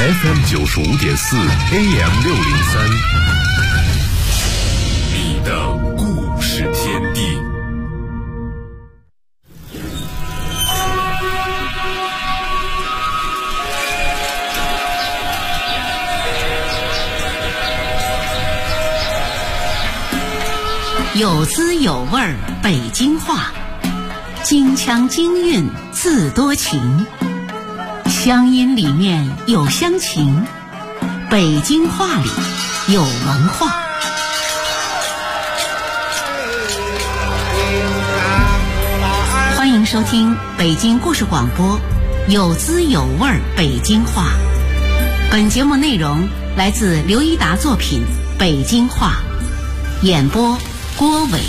FM95.4 AM603，你的故事天地。 有滋有味儿北京话，京腔京韵字多情，乡音里面有乡情，北京话里有文化。欢迎收听北京故事广播有滋有味儿北京话。本节目内容来自刘一达作品《北京话》，演播郭伟。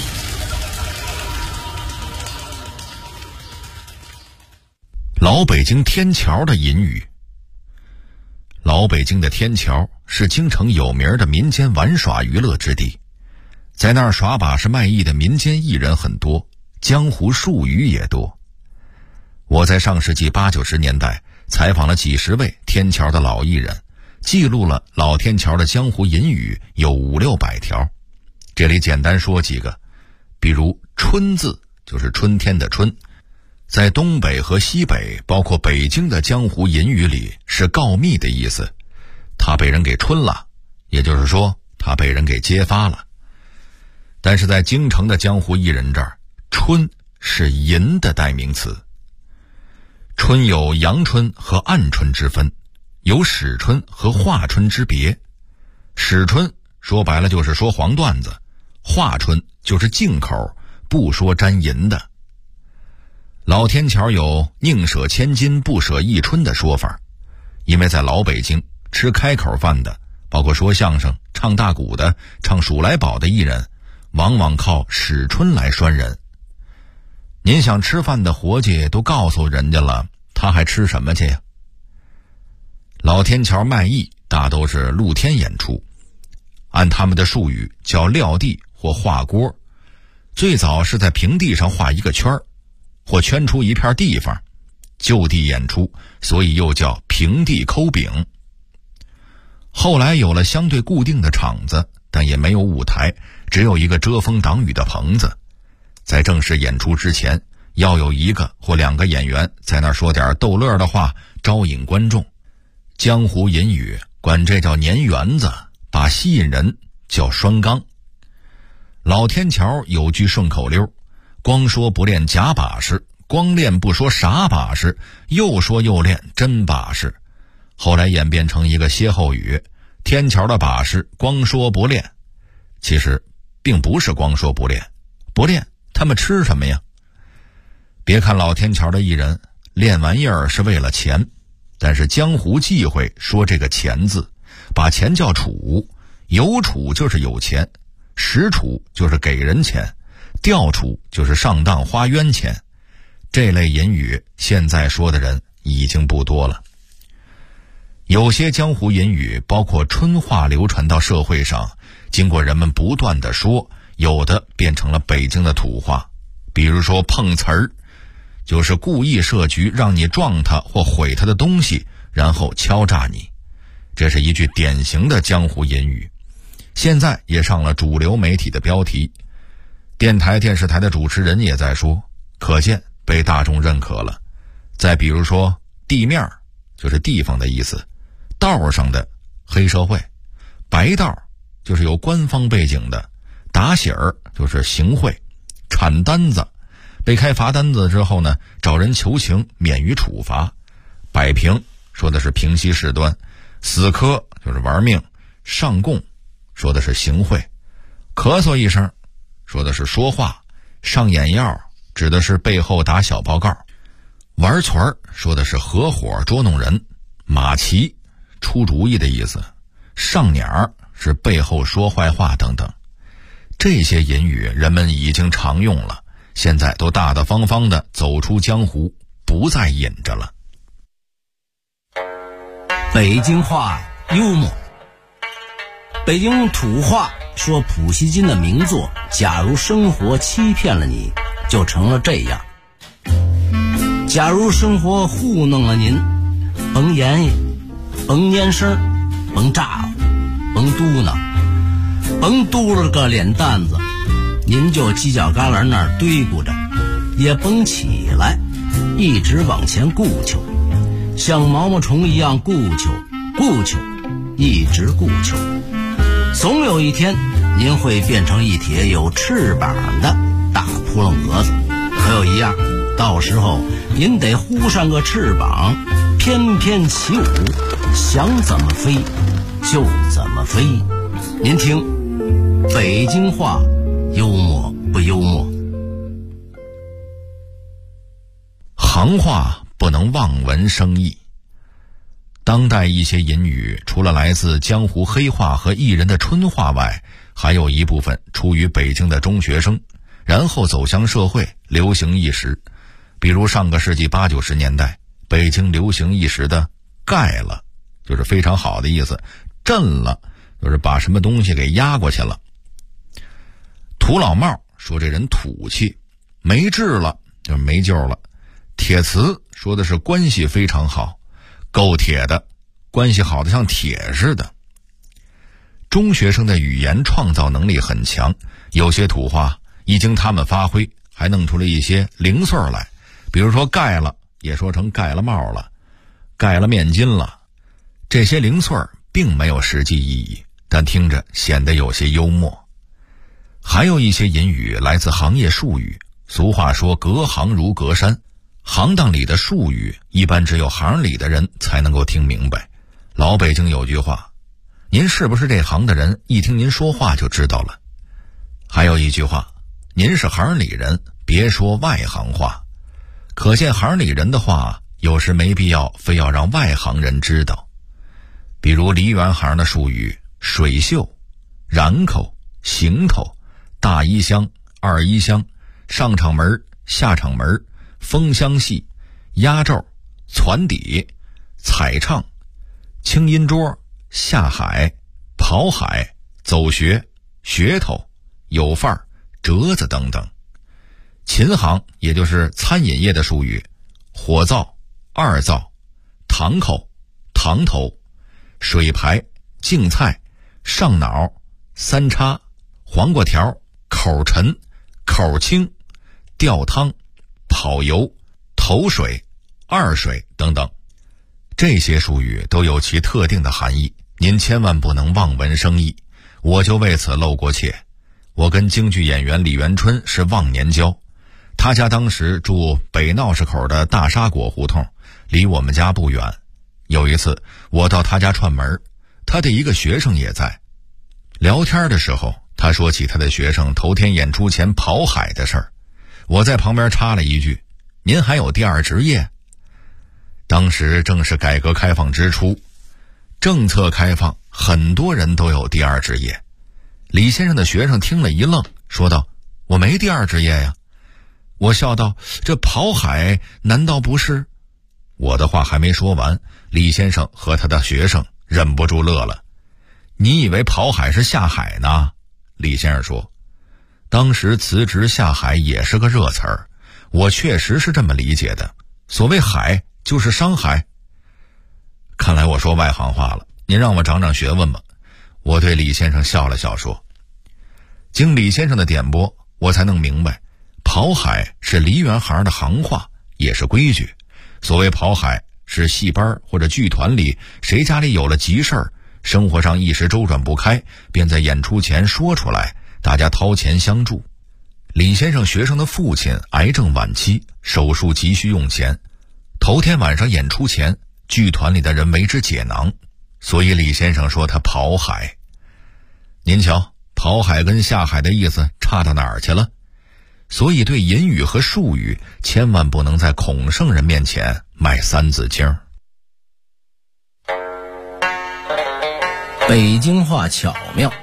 老北京天桥的隐语。老北京的天桥是京城有名的民间玩耍娱乐之地，在那儿耍把式卖艺的民间艺人很多，江湖术语也多。我在上世纪80、90年代采访了几十位天桥的老艺人，记录了老天桥的江湖隐语有500、600条。这里简单说几个，比如春字，就是春天的春，在东北和西北包括北京的江湖隐语里是告密的意思，他被人给春了，也就是说他被人给揭发了。但是在京城的江湖艺人这儿，春是淫的代名词。春有阳春和暗春之分，有史春和华春之别。史春说白了就是说黄段子，华春就是净口，不说沾淫的。老天桥有宁舍千金不舍一春的说法，因为在老北京吃开口饭的，包括说相声、唱大鼓的、唱数来宝的艺人，往往靠史春来拴人。您想吃饭的伙计都告诉人家了，他还吃什么去呀？老天桥卖艺大都是露天演出，按他们的术语叫撂地或画锅，最早是在平地上画一个圈儿，或圈出一片地方，就地演出，所以又叫平地抠饼。后来有了相对固定的场子，但也没有舞台，只有一个遮风挡雨的棚子。在正式演出之前，要有1个或2个演员在那儿说点逗乐的话，招引观众。江湖隐语管这叫粘园子，把吸引人叫拴缸。老天桥有句顺口溜，光说不练假把式，光练不说傻把式，又说又练真把式。后来演变成一个歇后语，天桥的把式光说不练。其实并不是光说不练，不练他们吃什么呀？别看老天桥的艺人练玩意儿是为了钱，但是江湖忌讳说这个钱字，把钱叫处，有处就是有钱，实处就是给人钱，调处就是上当花冤钱。这类隐语现在说的人已经不多了。有些江湖隐语包括春话流传到社会上，经过人们不断的说，有的变成了北京的土话。比如说碰瓷儿，就是故意设局让你撞他或毁他的东西，然后敲诈你。这是一句典型的江湖隐语，现在也上了主流媒体的标题，电台电视台的主持人也在说，可见被大众认可了。再比如说地面，就是地方的意思，道上的黑社会，白道就是有官方背景的，打喜儿就是行贿，铲单子被开罚单子之后呢，找人求情免于处罚，摆平说的是平息事端，死磕就是玩命，上供说的是行贿，咳嗽一声说的是说话，上眼药指的是背后打小报告，玩团说的是合伙捉弄人，马骑出主意的意思，上鸟是背后说坏话等等。这些隐语人们已经常用了，现在都大大方方地走出江湖，不再隐着了。 北京话幽默。北京土话说普希金的名作假如生活欺骗了你，就成了这样。假如生活糊弄了您，甭言甭念声，甭咋呼，甭嘟囔，甭嘟了个脸蛋子，您就犄角旮旯那儿堆咕着，也甭起来，一直往前顾求，像毛毛虫一样顾求，一直顾求，总有一天您会变成一帖有翅膀的大扑棱蛾子。可有一样，到时候您得呼上个翅膀，翩翩起舞，想怎么飞就怎么飞。您听，北京话幽默不幽默？ 行话不能望文生义。当代一些隐语除了来自江湖黑话和艺人的春话外，还有一部分出于北京的中学生，然后走向社会，流行一时。比如上个世纪80、90年代，北京流行一时的盖了，就是非常好的意思；震了，就是把什么东西给压过去了。土老帽说这人土气，没治了就是没救了。铁瓷说的是关系非常好，够铁的，关系好的像铁似的。中学生的语言创造能力很强，有些土话一经他们发挥，还弄出了一些零碎来。比如说盖了也说成盖了帽了，盖了面巾了。这些零碎并没有实际意义，但听着显得有些幽默。还有一些隐语来自行业术语，俗话说隔行如隔山，行当里的术语一般只有行里的人才能够听明白。老北京有句话，您是不是这行的人，一听您说话就知道了。还有一句话，您是行里人，别说外行话。可见行里人的话有时没必要非要让外行人知道。比如梨园行的术语，水袖、染口、行头、大衣箱、二衣箱、上场门、下场门、风箱戏、压轴、攒底、彩唱、清音桌、下海、跑海、走穴、噱头、有范儿、折子等等。琴行也就是餐饮业的术语，火灶、二灶、堂口、堂头、水排、净菜、上脑、三叉、黄瓜条、口沉、口轻、吊汤、跑油、头水、二水等等。这些术语都有其特定的含义，您千万不能望文生义。我就为此露过怯。我跟京剧演员李元春是忘年交，他家当时住北闹市口的大沙果胡同，离我们家不远。有一次我到他家串门，他的一个学生也在。聊天的时候，他说起他的学生头天演出前跑海的事儿。我在旁边插了一句，您还有第二职业？当时正是改革开放之初，政策开放，很多人都有第二职业。李先生的学生听了一愣，说道，我没第二职业呀。我笑道，这跑海难道不是？我的话还没说完，李先生和他的学生忍不住乐了。你以为跑海是下海呢？李先生说，当时辞职下海也是个热词儿，我确实是这么理解的。所谓海就是商海。看来我说外行话了，您让我长长学问吧。我对李先生笑了笑说，经李先生的点拨，我才弄明白，跑海是梨园行的行话，也是规矩。所谓跑海是戏班或者剧团里谁家里有了急事儿，生活上一时周转不开，便在演出前说出来，大家掏钱相助。李先生学生的父亲癌症晚期，手术急需用钱，头天晚上演出前，剧团里的人为之解囊，所以李先生说他跑海。您瞧，跑海跟下海的意思差到哪儿去了？所以对隐语和术语千万不能在孔圣人面前卖三字经。 北京话巧妙。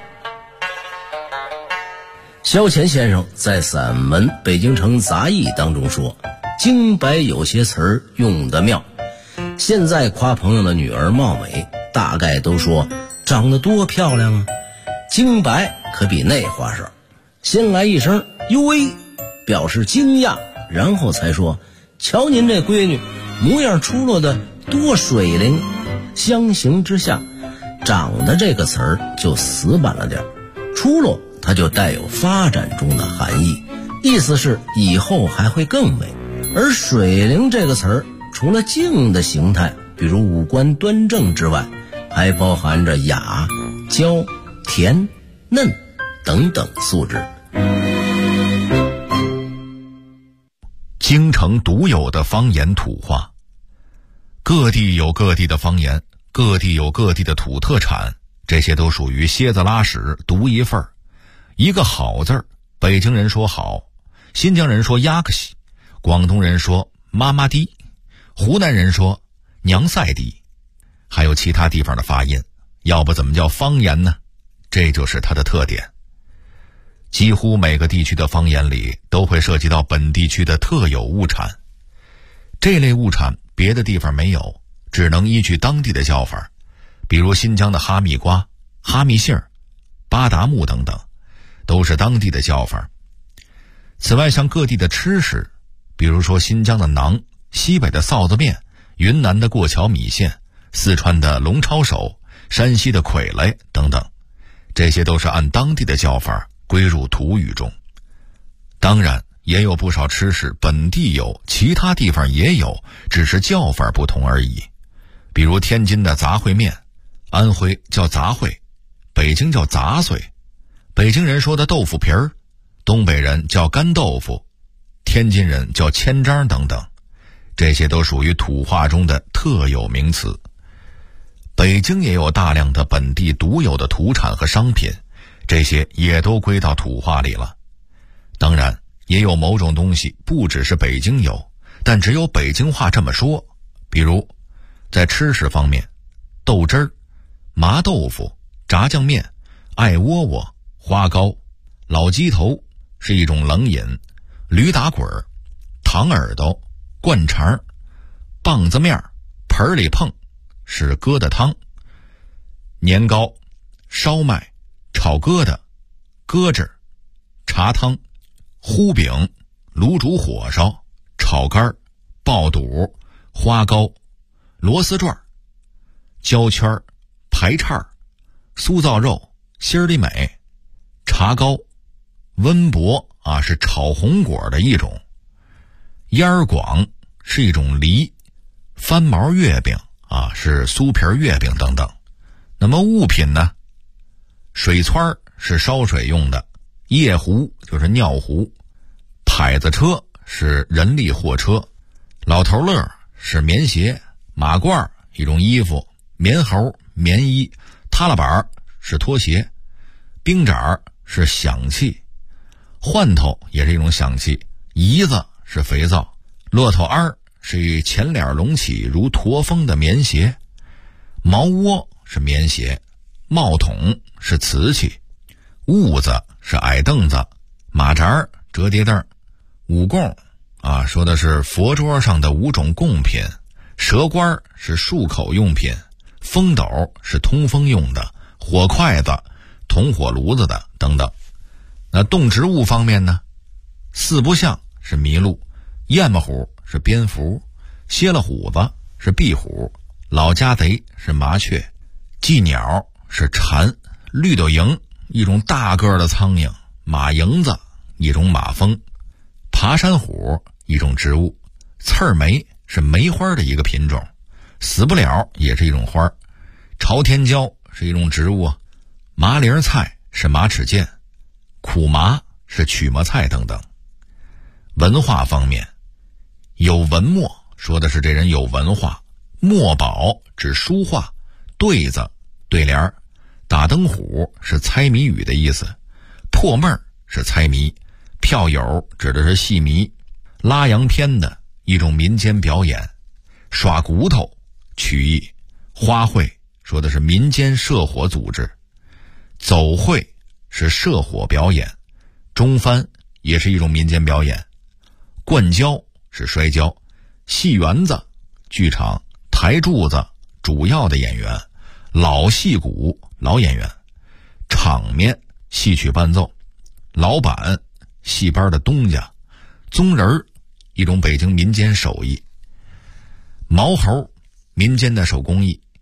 萧乾先生在散文《北京城杂艺》当中说，京白有些词儿用得妙。现在夸朋友的女儿貌美，大概都说长得多漂亮啊。京白可比那话少，先来一声哟喂，表示惊讶，然后才说，瞧您这闺女模样出落的多水灵。 相形之下，长的这个词儿就死板了点，出落它就带有发展中的含义，意思是以后还会更美。而水灵这个词儿除了静的形态，比如五官端正之外，还包含着雅、娇、甜、嫩等等素质。 京城独有的方言土话，各地有各地的方言，各地有各地的土特产，这些都属于蝎子拉屎独一份儿。一个好字儿，北京人说好，新疆人说呀克西，广东人说妈妈滴，湖南人说娘赛滴，还有其他地方的发音，要不怎么叫方言呢？这就是它的特点。几乎每个地区的方言里都会涉及到本地区的特有物产，这类物产别的地方没有，只能依据当地的叫法，比如新疆的哈密瓜、哈密杏、巴达木等等，都是当地的叫法。此外，像各地的吃食，比如说新疆的馕、西北的臊子面、云南的过桥米线、四川的龙抄手、山西的傀儡等等，这些都是按当地的叫法归入土语中。当然也有不少吃食本地有，其他地方也有，只是叫法不同而已。比如天津的杂烩面，安徽叫杂烩，北京叫杂碎，北京人说的豆腐皮儿，东北人叫干豆腐，天津人叫千张等等，这些都属于土话中的特有名词。北京也有大量的本地独有的土产和商品，这些也都归到土话里了。当然也有某种东西不只是北京有，但只有北京话这么说。比如在吃食方面，豆汁儿、麻豆腐、炸酱面、艾窝窝、花糕、老鸡头是一种冷饮，驴打滚、糖耳朵、灌肠、棒子面、盆里碰是疙瘩汤，年糕、烧麦、炒疙瘩、疙瘩、茶汤、糊饼、卤煮火烧、炒肝、爆肚、花糕、螺丝转、焦圈、排叉、酥造肉、心里美、茶糕、温博是炒红果的一种，烟儿广是一种梨，翻毛月饼是酥皮月饼等等。那么物品呢？水湍是烧水用的，夜壶就是尿壶，蒯子车是人力货车，老头乐是棉鞋，马褂一种衣服，棉猴棉衣，踏拉板是拖鞋，冰盏是响器，换头也是一种响器，姨子是肥皂，骆驼鞍是前脸隆起如驼峰的棉鞋，毛窝是棉鞋，帽筒是瓷器，痦子是矮凳子，马扎折叠凳，五供说的是佛桌上的5种贡品，蛇关是漱口用品，风斗是通风用的，火筷子铜火炉子的等等。那动植物方面呢，四不像是麋鹿，燕子虎是蝙蝠，蝎了虎子是壁虎，老家贼是麻雀，寄鸟是蝉，绿豆蝇一种大个的苍蝇，马蝇子一种马蜂，爬山虎一种植物，刺儿梅是梅花的一个品种，死不了也是一种花，朝天椒是一种植物，麻铃菜是马齿苋，苦麻是曲麻菜等等。文化方面，有文墨说的是这人有文化，墨宝指书画，对子对联，打灯虎是猜谜语的意思，破闷儿是猜谜，票友指的是戏迷，拉洋片的一种民间表演，耍骨头曲艺，花卉说的是民间社火组织，走会是社火表演，中翻也是一种民间表演，灌跤是摔跤，戏园子剧场，台柱子主要的演员，老戏骨老演员，场面戏曲伴奏，老板戏班的东家，宗人一种北京民间手艺，毛猴民间的手工艺，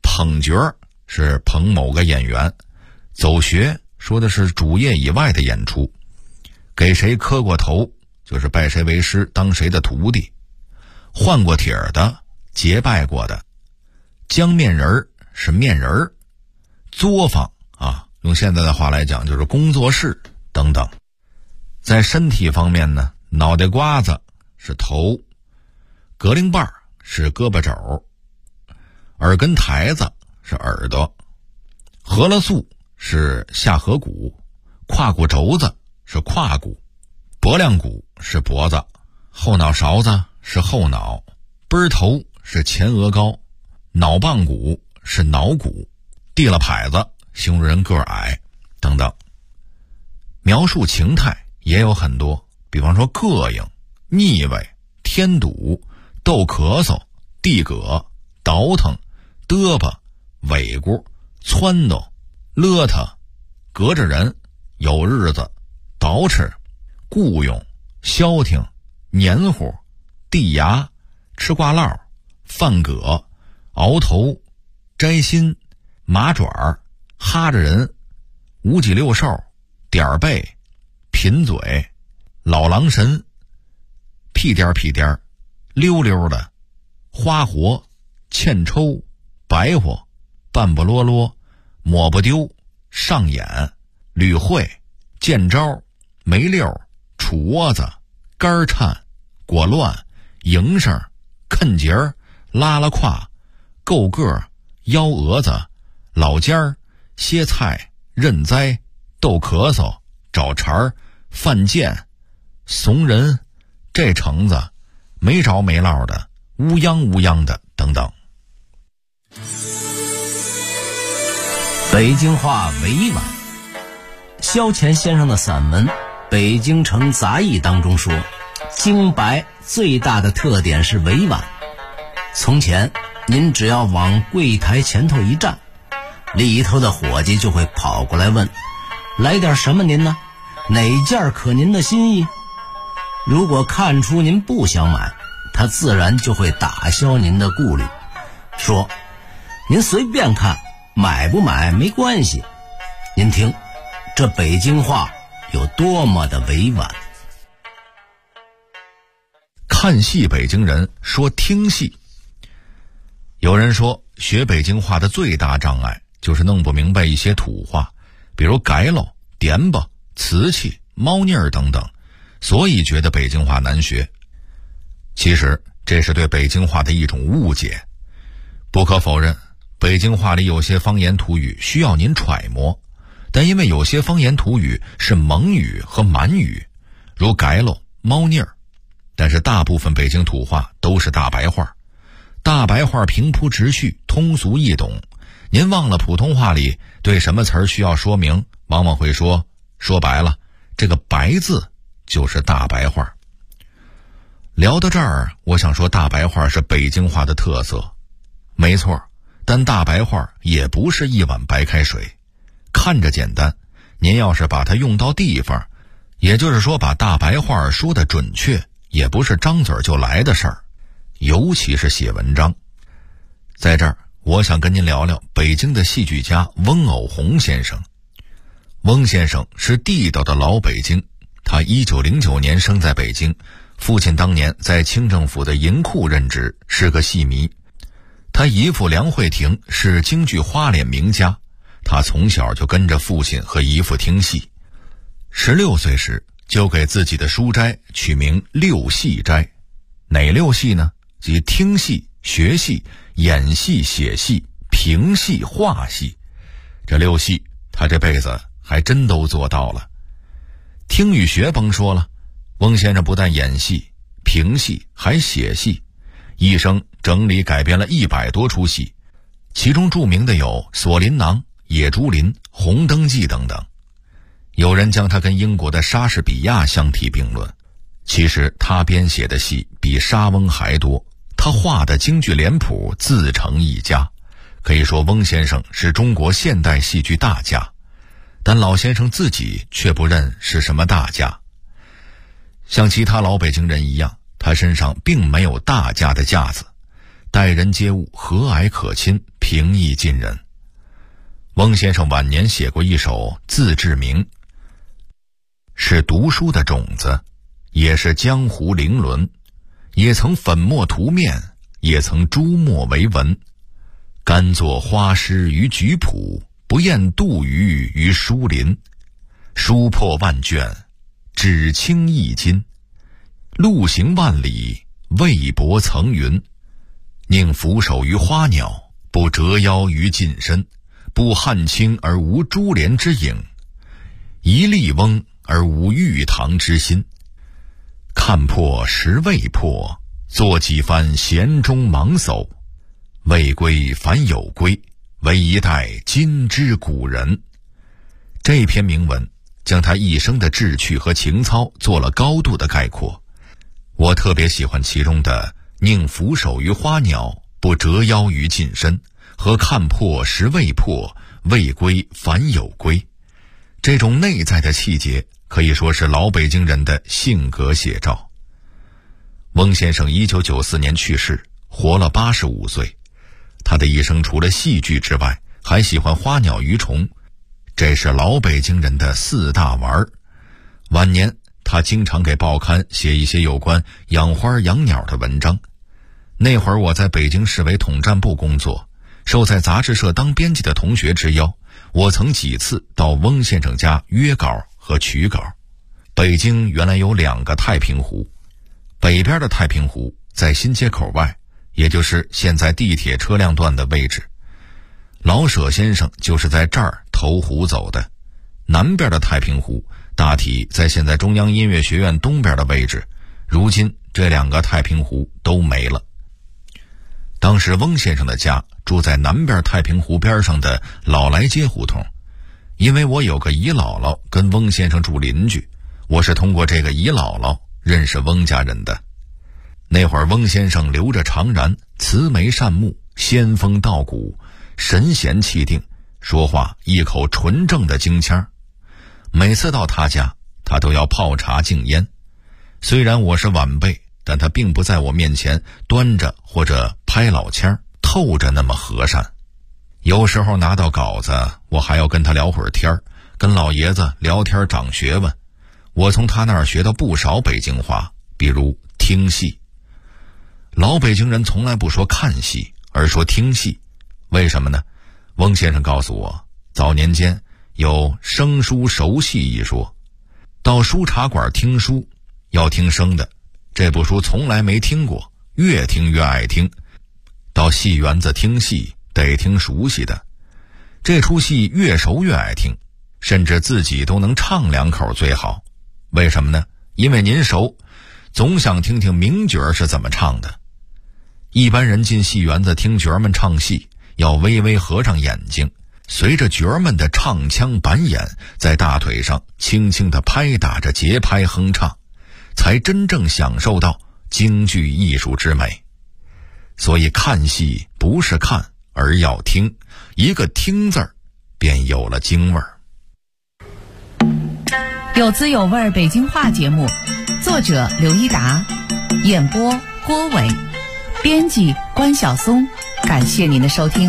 捧角是捧某个演员，走穴说的是主业以外的演出，给谁磕过头就是拜谁为师，当谁的徒弟，换过帖儿的，结拜过的，姜面人是面人，作坊啊，用现在的话来讲就是工作室等等。在身体方面呢，脑袋瓜子是头，格铃瓣是胳膊肘，耳根台子是耳朵，颌了素是下颌骨，胯骨轴子是胯骨，脖梁骨是脖子，后脑勺子是后脑，背儿头是前额高，脑棒骨是脑骨，地了牌子形容人个儿矮等等。描述情态也有很多，比方说膈应、腻味、添堵、逗咳嗽、地葛、倒腾、嘚吧、尾咕、撺掇、勒他、隔着人、有日子、捯饬、雇佣、消停、黏糊、地牙、吃挂烙、饭葛、熬头、摘心、麻爪、哈着人、五脊六兽、点背、贫嘴、老狼神、屁颠屁颠、溜溜的、花活、欠抽、白活、半不啰啰、抹不丢、上眼、吕会、见招、没溜、杵窝子、肝颤、果乱、营声、啃节儿、拉拉胯、够个、幺蛾子、老尖儿、歇菜、认栽、逗咳嗽、找茬儿、犯贱、怂人、这橙子、没着没落的、乌泱乌泱的等等。 北京话委婉。萧乾先生的散文《北京城杂役》当中说，京白最大的特点是委婉。从前您只要往柜台前头一站，里头的伙计就会跑过来问，来点什么您呢？哪件可您的心意？如果看出您不想买，他自然就会打消您的顾虑，说您随便看，买不买没关系。您听这北京话有多么的委婉。 看戏北京人说听戏。有人说学北京话的最大障碍就是弄不明白一些土话，比如改喽、点吧、瓷器、猫腻儿等等，所以觉得北京话难学。其实这是对北京话的一种误解。不可否认，北京话里有些方言土语需要您揣摩，但因为有些方言土语是蒙语和满语，如改喽、猫腻儿，但是大部分北京土话都是大白话。大白话平铺直叙，通俗易懂。您忘了普通话里对什么词儿需要说明，往往会说白了，这个白字就是大白话。聊到这儿，我想说大白话是北京话的特色。没错，但大白话也不是一碗白开水。看着简单，您要是把它用到地方，也就是说把大白话说得准确，也不是张嘴就来的事儿，尤其是写文章。在这儿我想跟您聊聊北京的戏剧家翁偶虹先生。翁先生是地道的老北京，他1909年生在北京，父亲当年在清政府的银库任职，是个戏迷。他姨父梁惠庭是京剧花脸名家，他从小就跟着父亲和姨父听戏。16岁时就给自己的书斋取名六戏斋。哪六戏呢？即听戏、学戏、演戏、写戏、评戏、画戏。这六戏他这辈子还真都做到了。听与学甭说了，翁先生不但演戏、评戏，还写戏，一生整理改编了100多出戏，其中著名的有《锁麟囊》《野猪林》《红灯记》等等。有人将他跟英国的莎士比亚相提并论，其实他编写的戏比莎翁还多，他画的京剧脸谱自成一家。可以说翁先生是中国现代戏剧大家，但老先生自己却不认是什么大家。像其他老北京人一样，他身上并没有大家的架子，待人接物和蔼可亲， 平易近人。翁先生晚年写过一首《自治铭》，是读书的种子，也是江湖伶伦，也曾粉墨涂面，也曾朱墨为文。甘作花诗于菊圃，不厌杜鱼于书林。书破万卷，只轻一斤。路行万里，未泊层云。宁俯首于花鸟，不折腰于近身。不汉卿而无珠帘之影，一笠翁而无玉堂之心。看破时未破，做几番闲中忙叟。未归反有归，为一代今之古人。这篇铭文将他一生的志趣和情操做了高度的概括。我特别喜欢其中的宁俯首于花鸟，不折腰于近身，和看破时未破，未归反有归。这种内在的气节可以说是老北京人的性格写照。翁先生1994年去世，活了85岁。他的一生除了戏剧之外，还喜欢花鸟鱼虫，这是老北京人的4大玩儿。晚年他经常给报刊写一些有关养花养鸟的文章。那会儿我在北京市委统战部工作，受在杂志社当编辑的同学之邀，我曾几次到翁先生家约稿和取稿。北京原来有2个太平湖，北边的太平湖在新街口外，也就是现在地铁车辆段的位置。老舍先生就是在这儿投湖走的。南边的太平湖大体在现在中央音乐学院东边的位置，如今这2个太平湖都没了。当时翁先生的家住在南边太平湖边上的老来街胡同，因为我有个姨姥姥跟翁先生住邻居，我是通过这个姨姥姥认识翁家人的。那会儿翁先生留着长髯，慈眉善目，仙风道骨，神闲气定，说话一口纯正的京腔。每次到他家，他都要泡茶敬烟。虽然我是晚辈，但他并不在我面前端着或者拍老腔，透着那么和善。有时候拿到稿子，我还要跟他聊会儿天，跟老爷子聊天长学问。我从他那儿学到不少北京话，比如听戏。老北京人从来不说看戏，而说听戏。为什么呢？翁先生告诉我，早年间有生书熟戏一说。到书茶馆听书要听生的，这部书从来没听过，越听越爱听。到戏园子听戏得听熟悉的，这出戏越熟越爱听，甚至自己都能唱2口最好。为什么呢？因为您熟，总想听听名角是怎么唱的。一般人进戏园子听角们唱戏，要微微合上眼睛，随着角们的唱腔板眼，在大腿上轻轻地拍打着节拍哼唱，才真正享受到京剧艺术之美。所以看戏不是看，而要听，一个听字儿便有了京味儿。 有滋有味北京话节目，作者刘一达，演播郭伟，编辑关晓松。感谢您的收听。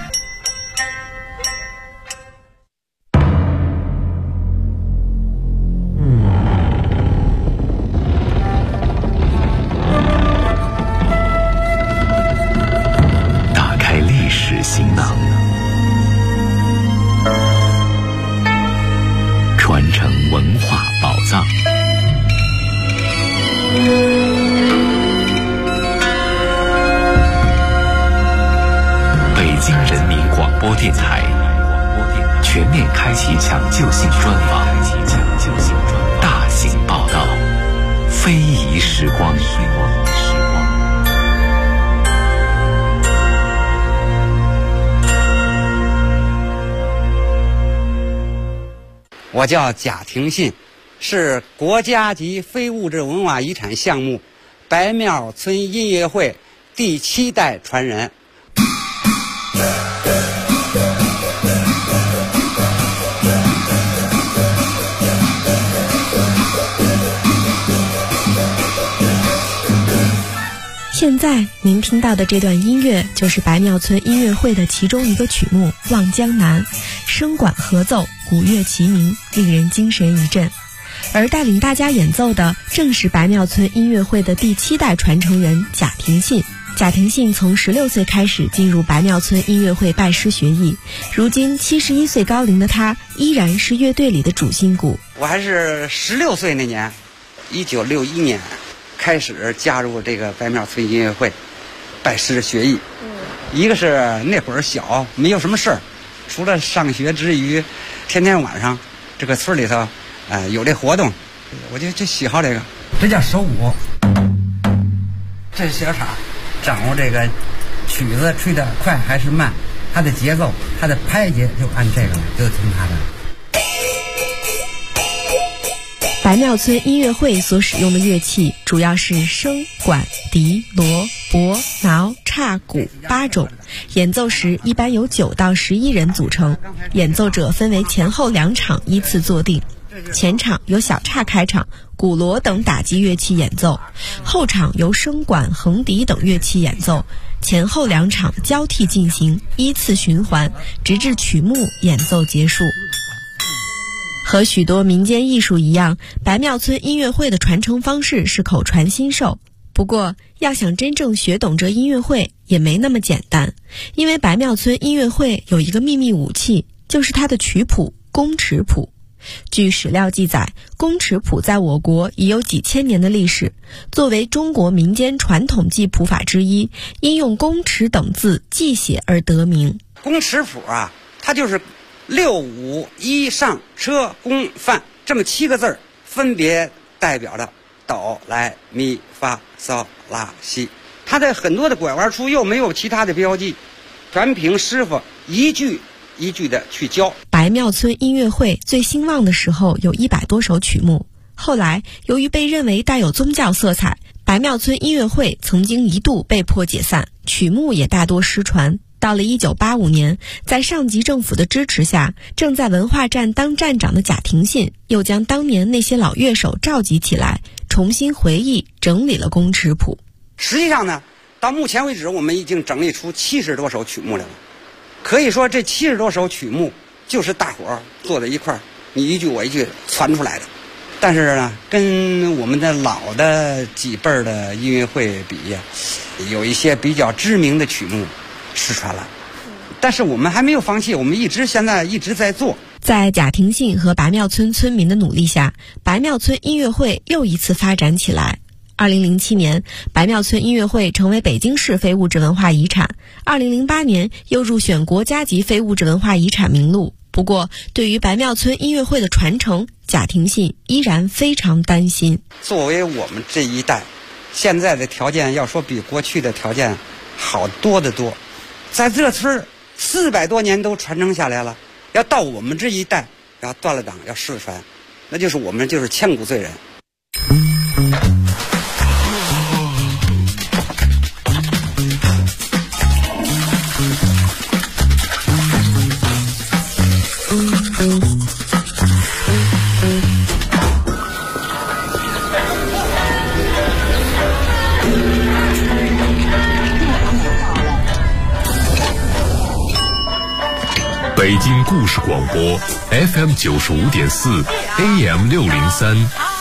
打开历史行囊，传承文化宝藏。北京人民广播电台全面开启抢救性专访，大型报道，非遗时光。 我叫贾廷信，是国家级非物质文化遗产项目白庙村音乐会第7代传人。 现现在您听到的这段音乐就是白庙村音乐会的其中一个曲目《望江南》，声管合奏，鼓乐齐鸣，令人精神一振。而带领大家演奏的正是白庙村音乐会的第7代传承人贾廷信。贾廷信从16岁开始进入白庙村音乐会拜师学艺，如今71岁高龄的他依然是乐队里的主心骨。 我还是16岁那年，1961年开始加入这个白庙村音乐会，拜师学艺。一个是那会儿小，没有什么事儿，除了上学之余，天天晚上这个村里头，有这活动，我就喜好这个。这叫手鼓，这是小场，掌握这个曲子吹得快还是慢，它的节奏，它的拍节就按这个来，就听它的。 白庙村音乐会所使用的乐器主要是笙、管、笛、锣、钹、挠、叉、鼓8种，演奏时一般由9到11人组成，演奏者分为前后2场依次坐定。前场由小叉开场，鼓锣等打击乐器演奏，后场由笙管、横笛等乐器演奏，前后2场交替进行，依次循环，直至曲目演奏结束。和许多民间艺术一样，白庙村音乐会的传承方式是口传心授。不过，要想真正学懂这音乐会也没那么简单，因为白庙村音乐会有一个秘密武器，就是它的曲谱宫尺谱。据史料记载，宫尺谱在我国已有几千年的历史，作为中国民间传统记谱法之一，因用宫尺等字记写而得名。 宫尺谱啊，它就是6、5、1上车宫范这么7个字，分别代表着哆来咪发嗦拉西。它的很多的拐弯处又没有其他的标记，全凭师傅一句一句的去教。 白庙村音乐会最兴旺的时候有100多首曲目，后来由于被认为带有宗教色彩，白庙村音乐会曾经一度被迫解散，曲目也大多失传。到了1985年，在上级政府的支持下，正在文化站当站长的贾廷信又将当年那些老乐手召集起来，重新回忆整理了宫尺谱。 实际上呢，到目前为止我们已经整理出70多首曲目来了。可以说这70多首曲目就是大伙儿坐在一块儿，你一句我一句传出来的。但是呢，跟我们的老的几辈儿的音乐会比呀，有一些比较知名的曲目失传了。但是我们还没有放弃，我们现在一直在做。 在贾廷信和白庙村村民的努力下，白庙村音乐会又一次发展起来。2007年，白庙村音乐会成为北京市非物质文化遗产。2008年又入选国家级非物质文化遗产名录。不过，对于白庙村音乐会的传承，贾廷信依然非常担心。 作为我们这一代，现在的条件要说比过去的条件好多得多。在这村400多年都传承下来了，要到我们这一代要断了档要失传，那就是我们就是千古罪人。 北京故事广播 FM 95.4 AM 603